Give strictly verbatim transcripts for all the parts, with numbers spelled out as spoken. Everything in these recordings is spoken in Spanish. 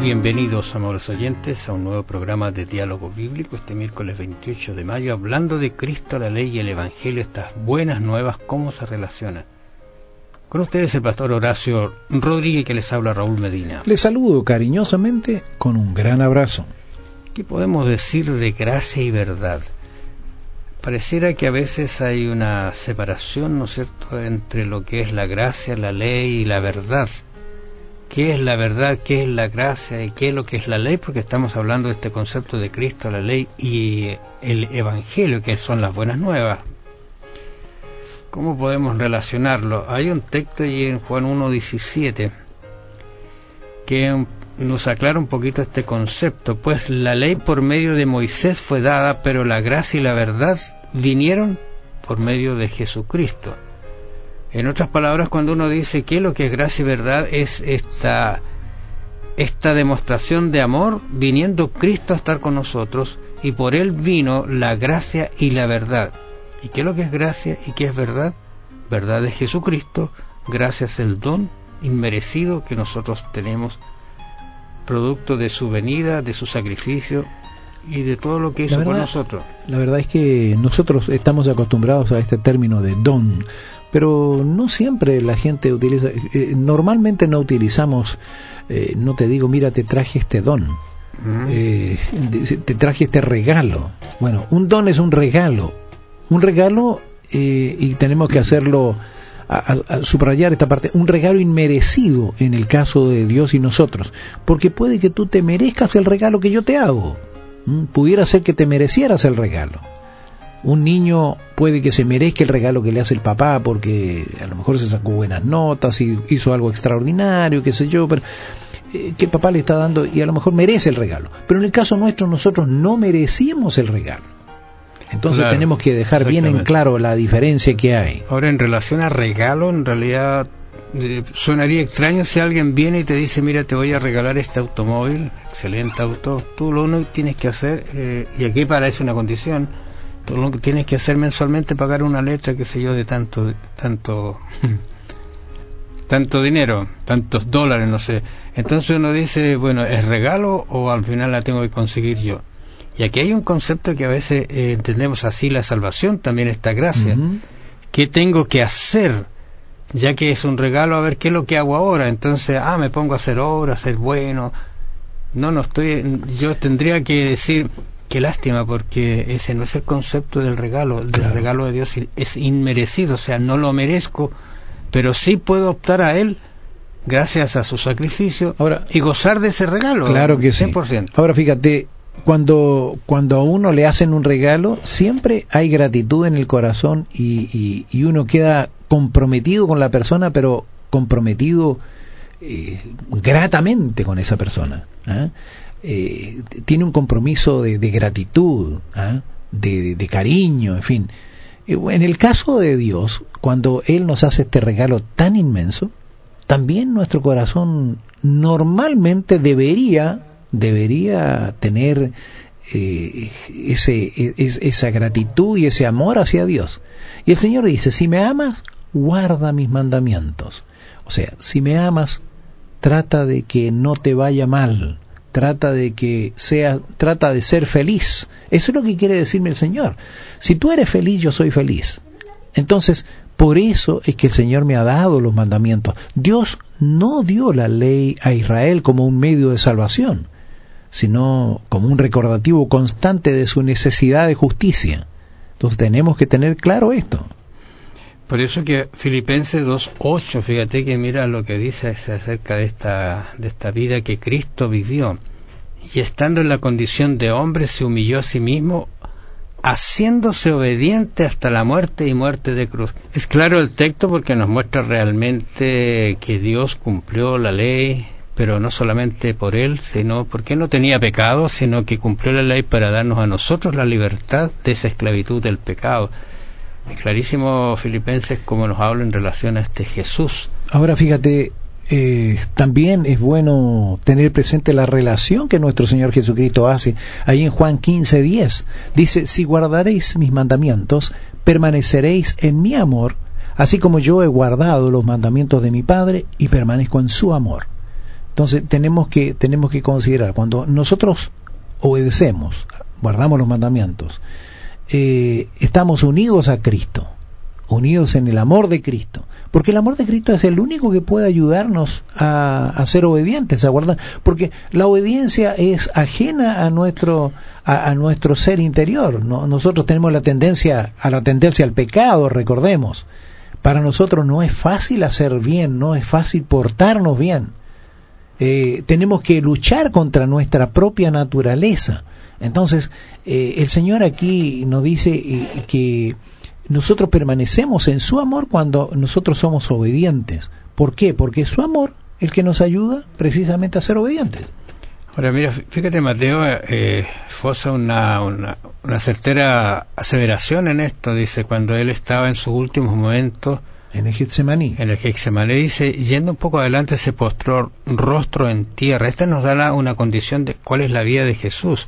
Bienvenidos, amables oyentes, a un nuevo programa de Diálogo Bíblico este miércoles veintiocho de mayo, hablando de Cristo, la ley y el Evangelio, estas buenas nuevas, cómo se relacionan. Con ustedes el pastor Horacio Rodríguez, que les habla Raúl Medina. Les saludo cariñosamente con un gran abrazo. ¿Qué podemos decir de gracia y verdad? Pareciera que a veces hay una separación, ¿no es cierto?, entre lo que es la gracia, la ley y la verdad. ¿Qué es la verdad? ¿Qué es la gracia? ¿Y qué es lo que es la ley? Porque estamos hablando de este concepto de Cristo, la ley y el Evangelio, que son las buenas nuevas. ¿Cómo podemos relacionarlo? Hay un texto allí en Juan uno diecisiete que nos aclara un poquito este concepto. Pues la ley por medio de Moisés fue dada, pero la gracia y la verdad vinieron por medio de Jesucristo. En otras palabras, cuando uno dice que lo que es gracia y verdad es esta, esta demostración de amor, viniendo Cristo a estar con nosotros, y por Él vino la gracia y la verdad. ¿Y qué es lo que es gracia y qué es verdad? Verdad es Jesucristo, gracia es el don inmerecido que nosotros tenemos, producto de su venida, de su sacrificio y de todo lo que hizo por nosotros. La verdad es que nosotros estamos acostumbrados a este término de don, pero no siempre la gente utiliza, eh, normalmente no utilizamos, eh, no te digo, mira, te traje este don, uh-huh. eh, te traje este regalo. Bueno, un don es un regalo, un regalo, eh, y tenemos que hacerlo, a, a, a subrayar esta parte, un regalo inmerecido en el caso de Dios y nosotros, porque puede que tú te merezcas el regalo que yo te hago, ¿Mm? pudiera ser que te merecieras el regalo. Un niño puede que se merezca el regalo que le hace el papá porque a lo mejor se sacó buenas notas y hizo algo extraordinario, qué sé yo, pero eh, que el papá le está dando y a lo mejor merece el regalo. Pero en el caso nuestro nosotros no merecíamos el regalo. Entonces claro, tenemos que dejar bien en claro la diferencia que hay. Ahora, en relación a regalo, en realidad eh, sonaría extraño si alguien viene y te dice, mira, te voy a regalar este automóvil, excelente auto, tú lo único que tienes que hacer, eh, y aquí para eso una condición, tú lo que tienes que hacer mensualmente pagar una letra, qué sé yo, de tanto tanto tanto dinero, tantos dólares, no sé. Entonces uno dice, bueno, ¿es regalo o al final la tengo que conseguir yo? Y aquí hay un concepto que a veces eh, entendemos así, la salvación también está gracia. Uh-huh. ¿Qué tengo que hacer? Ya que es un regalo, a ver, ¿qué es lo que hago ahora? Entonces, ah, me pongo a hacer obras, a ser bueno. No, no estoy, yo tendría que decir, qué lástima, porque ese no es el concepto del regalo. Del claro. regalo de Dios es inmerecido, o sea, no lo merezco, pero sí puedo optar a Él gracias a su sacrificio ahora, y gozar de ese regalo. Claro que cien por ciento. Sí. Ahora fíjate, cuando cuando a uno le hacen un regalo, siempre hay gratitud en el corazón y, y, y uno queda comprometido con la persona, pero comprometido eh, gratamente con esa persona, ¿eh? Eh, tiene un compromiso de, de gratitud, ¿eh? de, de, de cariño, en fin. En el caso de Dios, cuando Él nos hace este regalo tan inmenso, también nuestro corazón normalmente debería debería tener eh, ese, es, esa gratitud y ese amor hacia Dios. Y el Señor dice, si me amas, guarda mis mandamientos. O sea, si me amas, trata de que no te vaya mal, trata de que sea, trata de ser feliz. Eso es lo que quiere decirme el Señor. Si tú eres feliz, yo soy feliz. Entonces, por eso es que el Señor me ha dado los mandamientos. Dios no dio la ley a Israel como un medio de salvación, sino como un recordativo constante de su necesidad de justicia. Entonces tenemos que tener claro esto. Por eso que Filipenses dos ocho, fíjate que mira lo que dice acerca de esta de esta vida que Cristo vivió, y estando en la condición de hombre se humilló a sí mismo, haciéndose obediente hasta la muerte y muerte de cruz. Es claro el texto porque nos muestra realmente que Dios cumplió la ley, pero no solamente por Él, sino porque no tenía pecado, sino que cumplió la ley para darnos a nosotros la libertad de esa esclavitud del pecado. Es clarísimo Filipenses como nos habla en relación a este Jesús. Ahora fíjate, eh, también es bueno tener presente la relación que nuestro Señor Jesucristo hace. Ahí en Juan quince diez dice, si guardaréis mis mandamientos, permaneceréis en mi amor, así como yo he guardado los mandamientos de mi Padre y permanezco en su amor. Entonces tenemos que tenemos que considerar, cuando nosotros obedecemos, guardamos los mandamientos, eh, estamos unidos a Cristo, unidos en el amor de Cristo, porque el amor de Cristo es el único que puede ayudarnos a, a ser obedientes, a guardar, porque la obediencia es ajena a nuestro a, a nuestro ser interior, ¿no? Nosotros tenemos la tendencia a la tendencia al pecado, recordemos. Para nosotros no es fácil hacer bien, no es fácil portarnos bien. Eh, tenemos que luchar contra nuestra propia naturaleza. Entonces, eh, el Señor aquí nos dice eh, que nosotros permanecemos en su amor cuando nosotros somos obedientes. ¿Por qué? Porque es su amor el que nos ayuda precisamente a ser obedientes. Ahora mira, fíjate, Mateo eh, fosa una, una, una certera aseveración en esto. Dice, cuando él estaba en sus últimos momentos en el Getsemaní, en el Getsemaní, dice, yendo un poco adelante, se postró rostro en tierra. Esta nos da la, una condición de cuál es la vida de Jesús.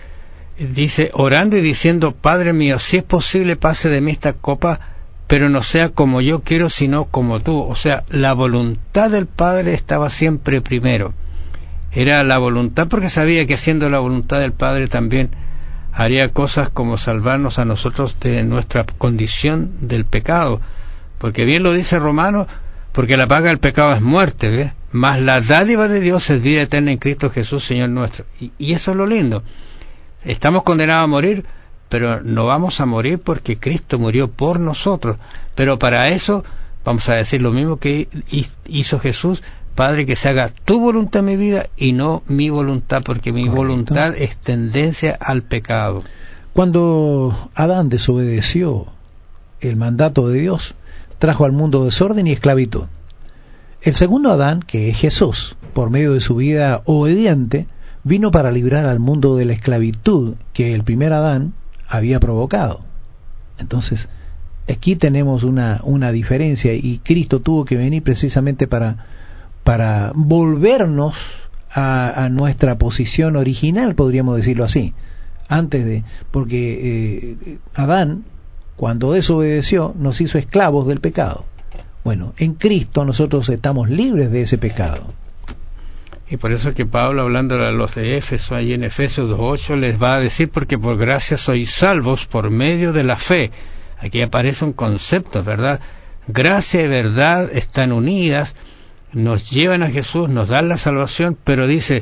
Dice, orando y diciendo, Padre mío, si es posible, pase de mí esta copa, pero no sea como yo quiero, sino como tú. O sea, la voluntad del Padre estaba siempre primero. Era la voluntad, porque sabía que haciendo la voluntad del Padre también haría cosas como salvarnos a nosotros de nuestra condición del pecado. Porque bien lo dice Romanos, porque la paga del pecado es muerte, ¿ves? Mas la dádiva de Dios es vida eterna en Cristo Jesús, Señor nuestro. Y, y eso es lo lindo. Estamos condenados a morir, pero no vamos a morir porque Cristo murió por nosotros. Pero para eso vamos a decir lo mismo que hizo Jesús: Padre, que se haga tu voluntad en mi vida y no mi voluntad, porque mi Correcto. voluntad es tendencia al pecado. Cuando Adán desobedeció el mandato de Dios, trajo al mundo desorden y esclavitud. El segundo Adán, que es Jesús, por medio de su vida obediente, vino para librar al mundo de la esclavitud que el primer Adán había provocado. Entonces, aquí tenemos una, una diferencia, y Cristo tuvo que venir precisamente para, para volvernos a, a nuestra posición original, podríamos decirlo así, antes de, porque eh, Adán, cuando desobedeció, nos hizo esclavos del pecado. Bueno, en Cristo nosotros estamos libres de ese pecado. Y por eso que Pablo, hablando a los de Éfeso, ahí en Efesios dos ocho, les va a decir, porque por gracia sois salvos por medio de la fe. Aquí aparece un concepto, ¿verdad? Gracia y verdad están unidas, nos llevan a Jesús, nos dan la salvación, pero dice,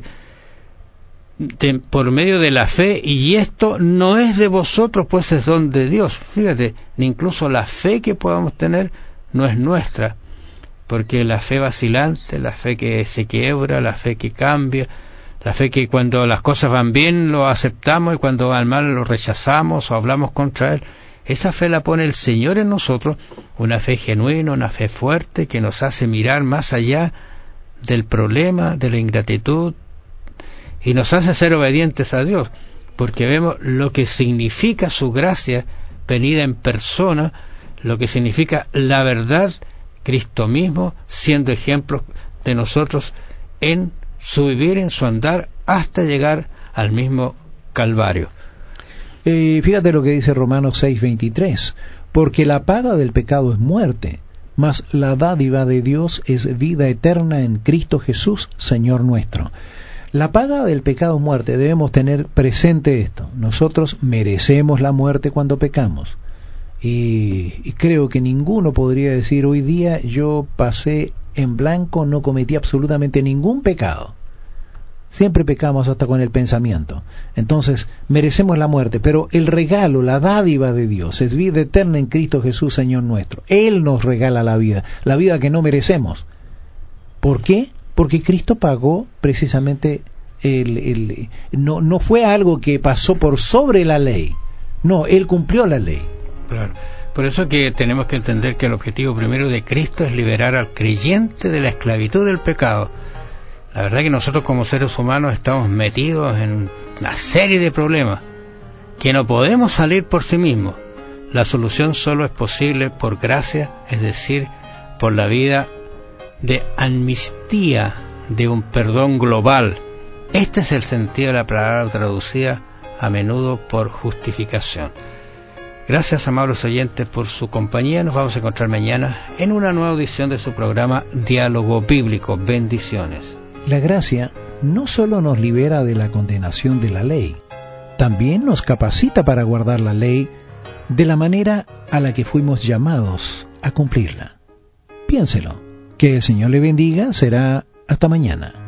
de, por medio de la fe, y esto no es de vosotros, pues es don de Dios. Fíjate, ni incluso la fe que podamos tener no es nuestra, porque la fe vacilante, la fe que se quiebra, la fe que cambia, la fe que cuando las cosas van bien lo aceptamos y cuando van mal lo rechazamos o hablamos contra él, esa fe la pone el Señor en nosotros, una fe genuina, una fe fuerte que nos hace mirar más allá del problema, de la ingratitud, y nos hace ser obedientes a Dios, porque vemos lo que significa su gracia venida en persona, lo que significa la verdad, Cristo mismo siendo ejemplo de nosotros en su vivir, en su andar, hasta llegar al mismo Calvario. Eh, fíjate lo que dice Romanos seis veintitrés, porque la paga del pecado es muerte, mas la dádiva de Dios es vida eterna en Cristo Jesús, Señor nuestro. La paga del pecado es muerte. Debemos tener presente esto. Nosotros merecemos la muerte cuando pecamos. Y, y creo que ninguno podría decir, hoy día yo pasé en blanco, no cometí absolutamente ningún pecado. Siempre pecamos hasta con el pensamiento. Entonces, merecemos la muerte, pero el regalo, la dádiva de Dios es vida eterna en Cristo Jesús, Señor nuestro. Él nos regala la vida, la vida que no merecemos. ¿Por qué? Porque Cristo pagó precisamente, el, el, no, no fue algo que pasó por sobre la ley. No, Él cumplió la ley. Claro. Por eso que tenemos que entender que el objetivo primero de Cristo es liberar al creyente de la esclavitud del pecado. La verdad que nosotros como seres humanos estamos metidos en una serie de problemas que no podemos salir por sí mismos. La solución solo es posible por gracia, es decir, por la vida de amnistía, de un perdón global. Este es el sentido de la palabra traducida a menudo por justificación. Gracias, amables oyentes, por su compañía. Nos vamos a encontrar mañana en una nueva edición de su programa Diálogo Bíblico. Bendiciones. La gracia no solo nos libera de la condenación de la ley, también nos capacita para guardar la ley de la manera a la que fuimos llamados a cumplirla. Piénselo. Que el Señor le bendiga. Será hasta mañana.